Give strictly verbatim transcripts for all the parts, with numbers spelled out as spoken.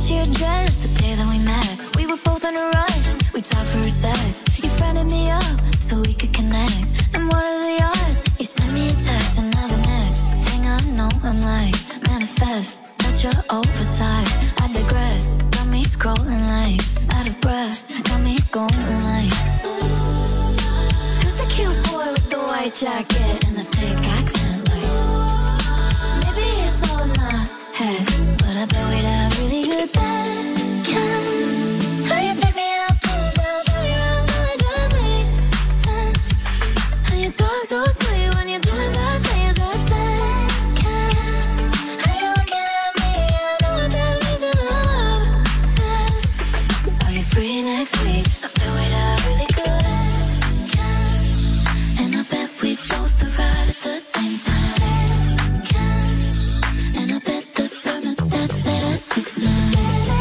your address the day that we met. We were both in a rush, we talked for a sec. You friended me up so we could connect. And what are the odds? You sent me a text, and now the next thing I know, I'm like, manifest. That's your oversized, I digress. Got me scrolling like, out of breath. Got me going like, who's the cute boy with the white jacket and the thick accent? Like, maybe it's all in my head, but I bet we'd have really good bed. Can how you pick me up, pull down, turn me around, how it just makes sense. How you talk so sweet when you're doing bad things, that's that. Can how you looking at me, I know what that means in love says. Are you free next week? I bet we'd have really good. Can and I bet we both arrive at the same time. Can and I bet the thermostat set at six nine.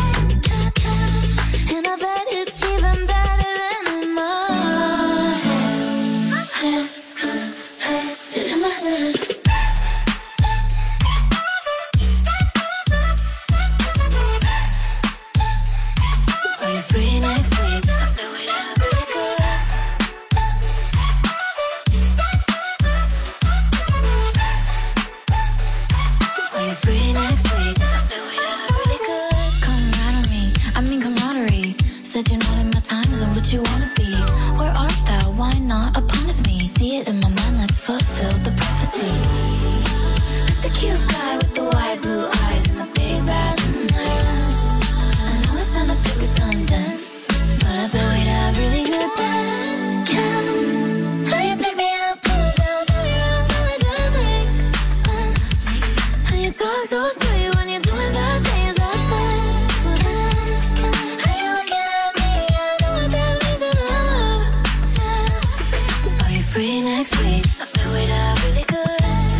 And I bet it's even better than in my head. Head, in my head. Are you free next week? I bet we'd have really good. Are you free next week? I bet we'd have really good. Come right on me, I mean camaraderie. Said you're not in my time zone, but you wanna be. Where art thou? Why not upon with me? See it in my mind, let's fulfill the prophecy. Who's the cute guy with the wide blue eyes and the big bad night? I know it sound a bit redundant, but I bet we'd have really good bed. Can how you pick me up, pull down, turn me around, how it just makes sense. How you talk so sweet when you're doing bad things, that's that. Can how you looking at me, I know what that means in love says. Are you free next week? I bet we'd have really good.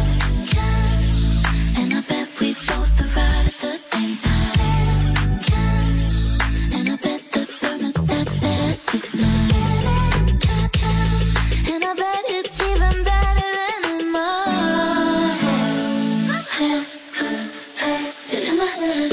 And I bet we both arrive at the same time. And I bet the thermostat set at six nine. And I bet it's even better than in my head. Head, in my head.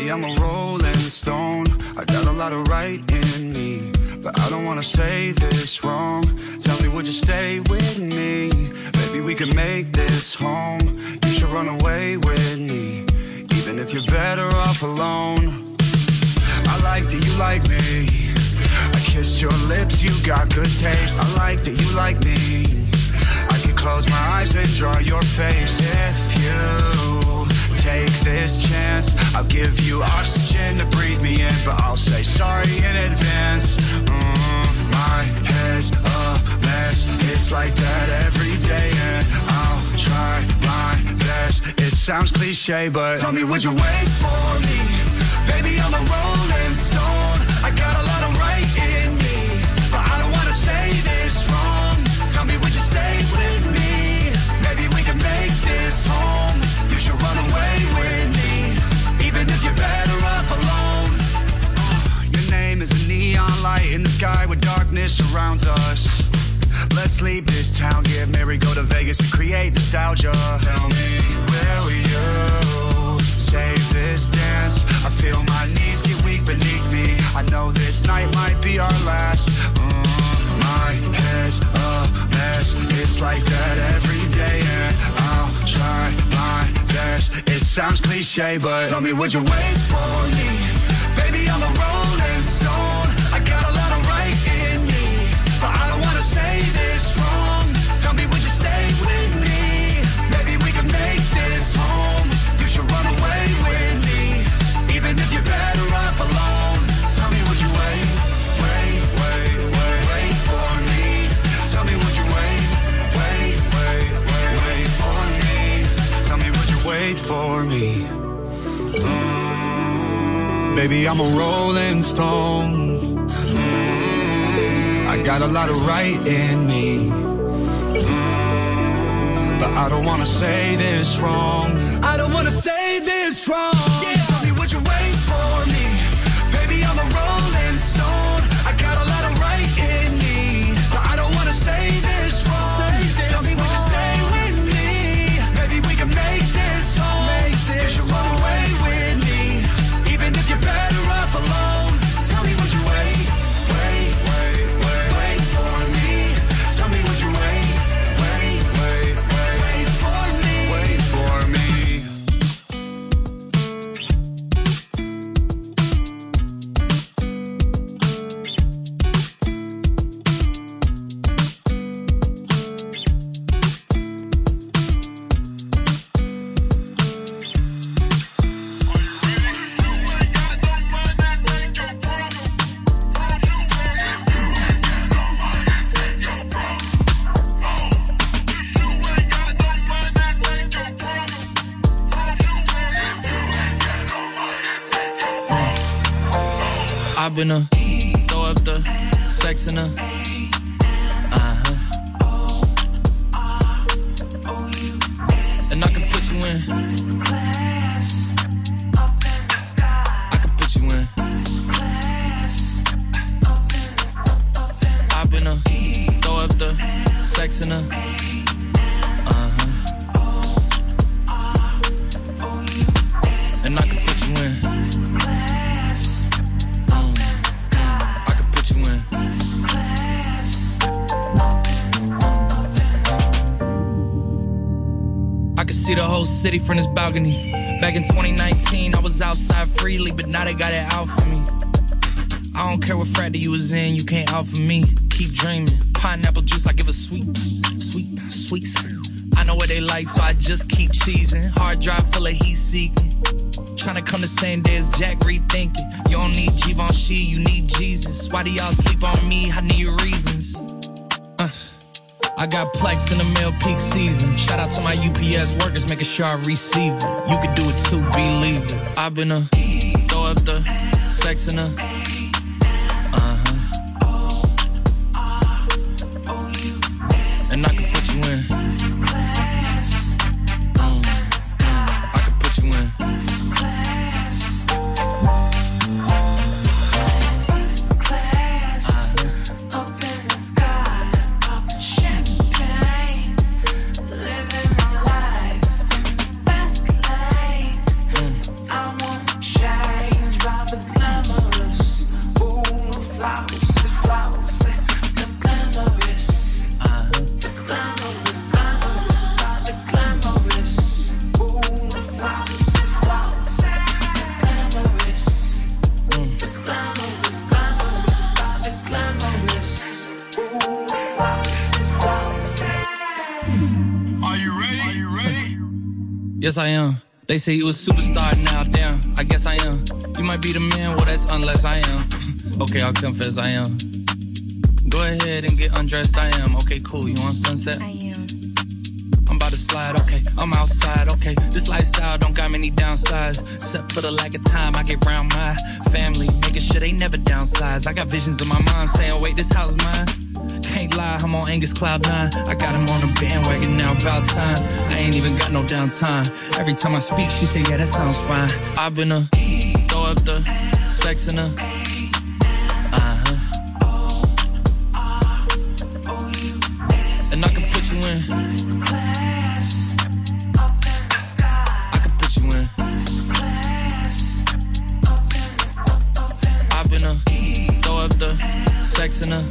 I'm a rolling stone. I got a lot of right in me, but I don't wanna say this wrong. Tell me, would you stay with me? Maybe we could make this home. You should run away with me, even if you're better off alone. I like that you like me. I kissed your lips, you got good taste. I like that you like me. I could close my eyes and draw your face. If you take this chance, I'll give you oxygen to breathe me in, but I'll say sorry in advance. Mm, my head's a mess. It's like that every day, and I'll try my best. It sounds cliche, but tell me, would you wait for me? Baby, I'm a rolling stone. I got a lot of right in me, but I don't wanna say this wrong. Tell me, would you stay with me? Maybe we can make this home. You should run away with me, even if you're better off alone. Your name is a neon light in the sky where darkness surrounds us. Let's leave this town, get married, go to Vegas and create nostalgia. Tell me, will you save this dance? I feel my knees get weak beneath me. I know this night might be our last. Mm, my head's a mess. It's like that every day, and I'll try my best. It sounds cliche, but tell me, would you wait for me? Baby, I'm a rolling stone. I got a lot of right in me, but I don't wanna say this wrong. Tell me, would you stay with me? Maybe we can make this home. You should run away with me, even if you're better off alone. Tell me, would you wait, wait, wait, wait, wait for me? Tell me, would you wait, wait, wait, wait, wait for me? Tell me, would you wait for me? Mm, baby, I'm a rolling stone. Mm, I got a lot of right in me, mm, but I don't wanna say this wrong. I don't wanna say this wrong. Yeah. Tell me, would you wait for me? Baby, I'm a rolling stone. I got a lot of right in me, but I don't wanna say this wrong. Say this Tell me, would you stay with me? Maybe we can make this home. Make this you should run away with me, even if you're better off alone. Tell me, would you wait, wait, wait, wait, wait for me? Tell me, would you wait, wait, wait, wait, wait for me? Wait for me. I've been a throw up the sex in a uh-huh. And I can put you in. I can put you in. I've been a throw up the sex in a uh-huh. And I can put you in. See the whole city from this balcony. Back in twenty nineteen, I was outside freely, but now they got it out for me. I don't care what frat you was in, you can't out for me. Keep dreaming. Pineapple juice, I give a sweet, sweet, sweet. I know what they like, so I just keep cheesing. Hard drive full of heat seeking. Tryna come the same day as Jack, rethinking. You don't need Givenchy, you need Jesus. Why do y'all sleep on me? I need reasons. Uh. I got Plex in the mail peak season. Shout out to my U P S workers, making sure I receive it. You could do it too, believe it. I've been a throw up the sex in a uh-huh. And I can put you in. Mm, mm, I can put you in. Shy. Yes, I am. They say you a superstar now, damn, I guess I am. You might be the man, well, that's unless I am. Okay, I'll confess I am. Go ahead and get undressed, I am. Okay, cool, you want sunset? I am. I'm about to slide, okay, I'm outside, okay. This lifestyle don't got many downsides. Except for the lack of time I get around my family. Making sure they never downsize. I got visions of my mom saying, wait, this house mine. Can't lie, I'm on Angus Cloud nine. I got him on the bandwagon now, about time. I ain't even got no downtime. Every time I speak, she say, yeah, that sounds fine. I've been a throw up the sex in her. Uh-huh. And I can put you in. I can put you in. I've been a throw up the sex in her.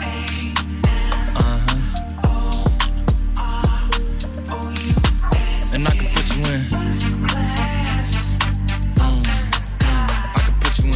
And I can put you in. Mm, mm, I can put you in.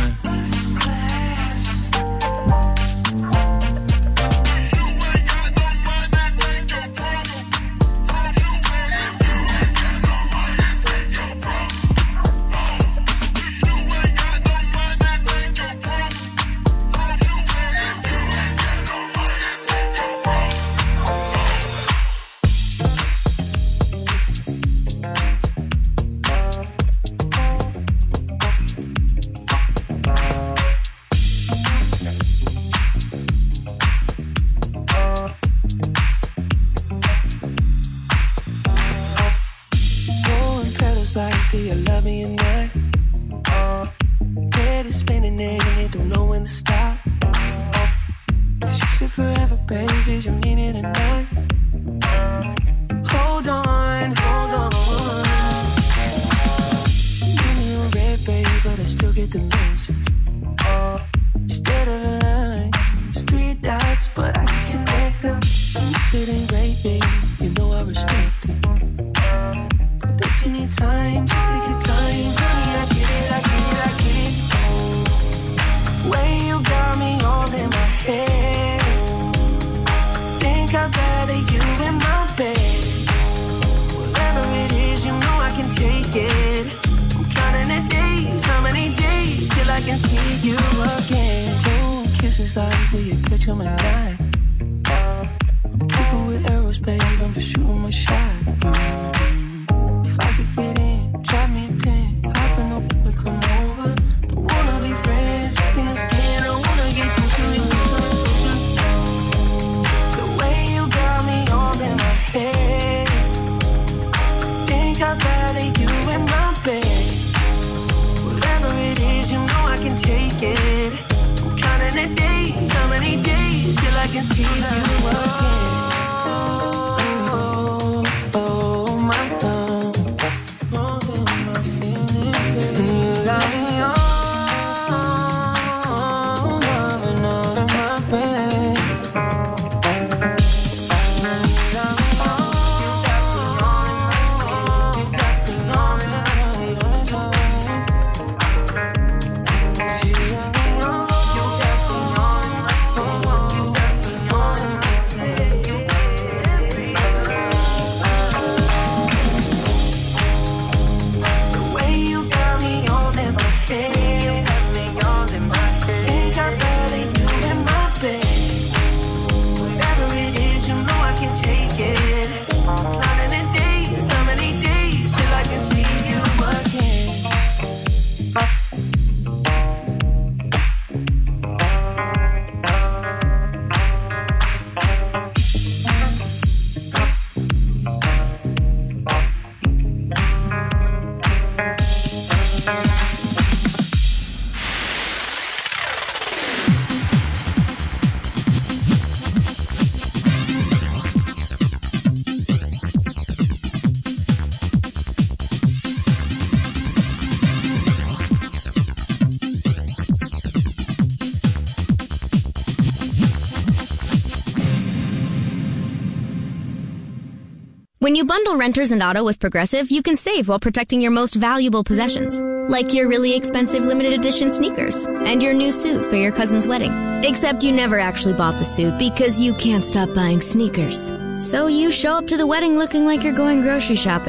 When you bundle renters and auto with Progressive, you can save while protecting your most valuable possessions. Like your really expensive limited edition sneakers and your new suit for your cousin's wedding. Except you never actually bought the suit because you can't stop buying sneakers. So you show up to the wedding looking like you're going grocery shopping.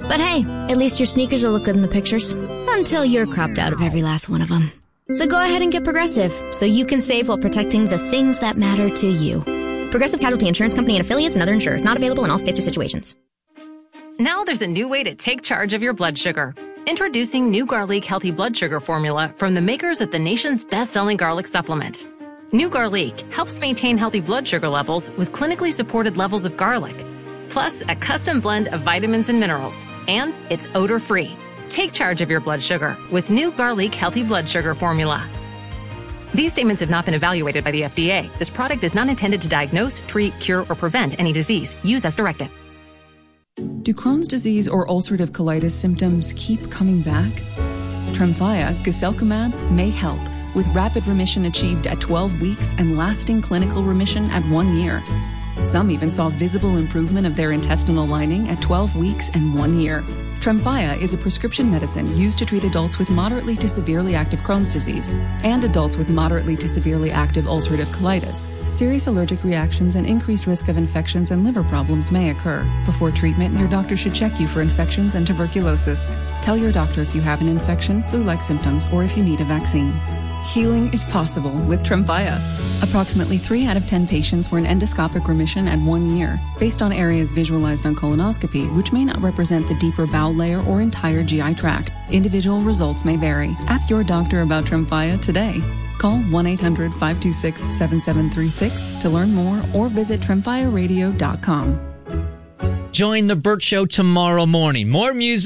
But hey, at least your sneakers will look good in the pictures. Until you're cropped out of every last one of them. So go ahead and get Progressive, so you can save while protecting the things that matter to you. Progressive Casualty Insurance Company and affiliates and other insurers. Not available in all states or situations. Now there's a new way to take charge of your blood sugar. Introducing New Garlic Healthy Blood Sugar Formula from the makers of the nation's best-selling garlic supplement. New Garlic helps maintain healthy blood sugar levels with clinically supported levels of garlic, plus a custom blend of vitamins and minerals, and it's odor-free. Take charge of your blood sugar with New Garlic Healthy Blood Sugar Formula. These statements have not been evaluated by the F D A. This product is not intended to diagnose, treat, cure, or prevent any disease. Use as directed. Do Crohn's disease or ulcerative colitis symptoms keep coming back? Tremfya, guselkumab, may help, with rapid remission achieved at twelve weeks and lasting clinical remission at one year. Some even saw visible improvement of their intestinal lining at twelve weeks and one year. Tremfya is a prescription medicine used to treat adults with moderately to severely active Crohn's disease and adults with moderately to severely active ulcerative colitis. Serious allergic reactions and increased risk of infections and liver problems may occur. Before treatment, your doctor should check you for infections and tuberculosis. Tell your doctor if you have an infection, flu-like symptoms, or if you need a vaccine. Healing is possible with Tremfya. Approximately three out of ten patients were in endoscopic remission at one year, based on areas visualized on colonoscopy, which may not represent the deeper bowel layer or entire G I tract. Individual results may vary. Ask your doctor about Tremfya today. Call one eight hundred, five two six, seven seven three six to learn more or visit tremfya radio dot com. Join The Burt Show tomorrow morning. More music.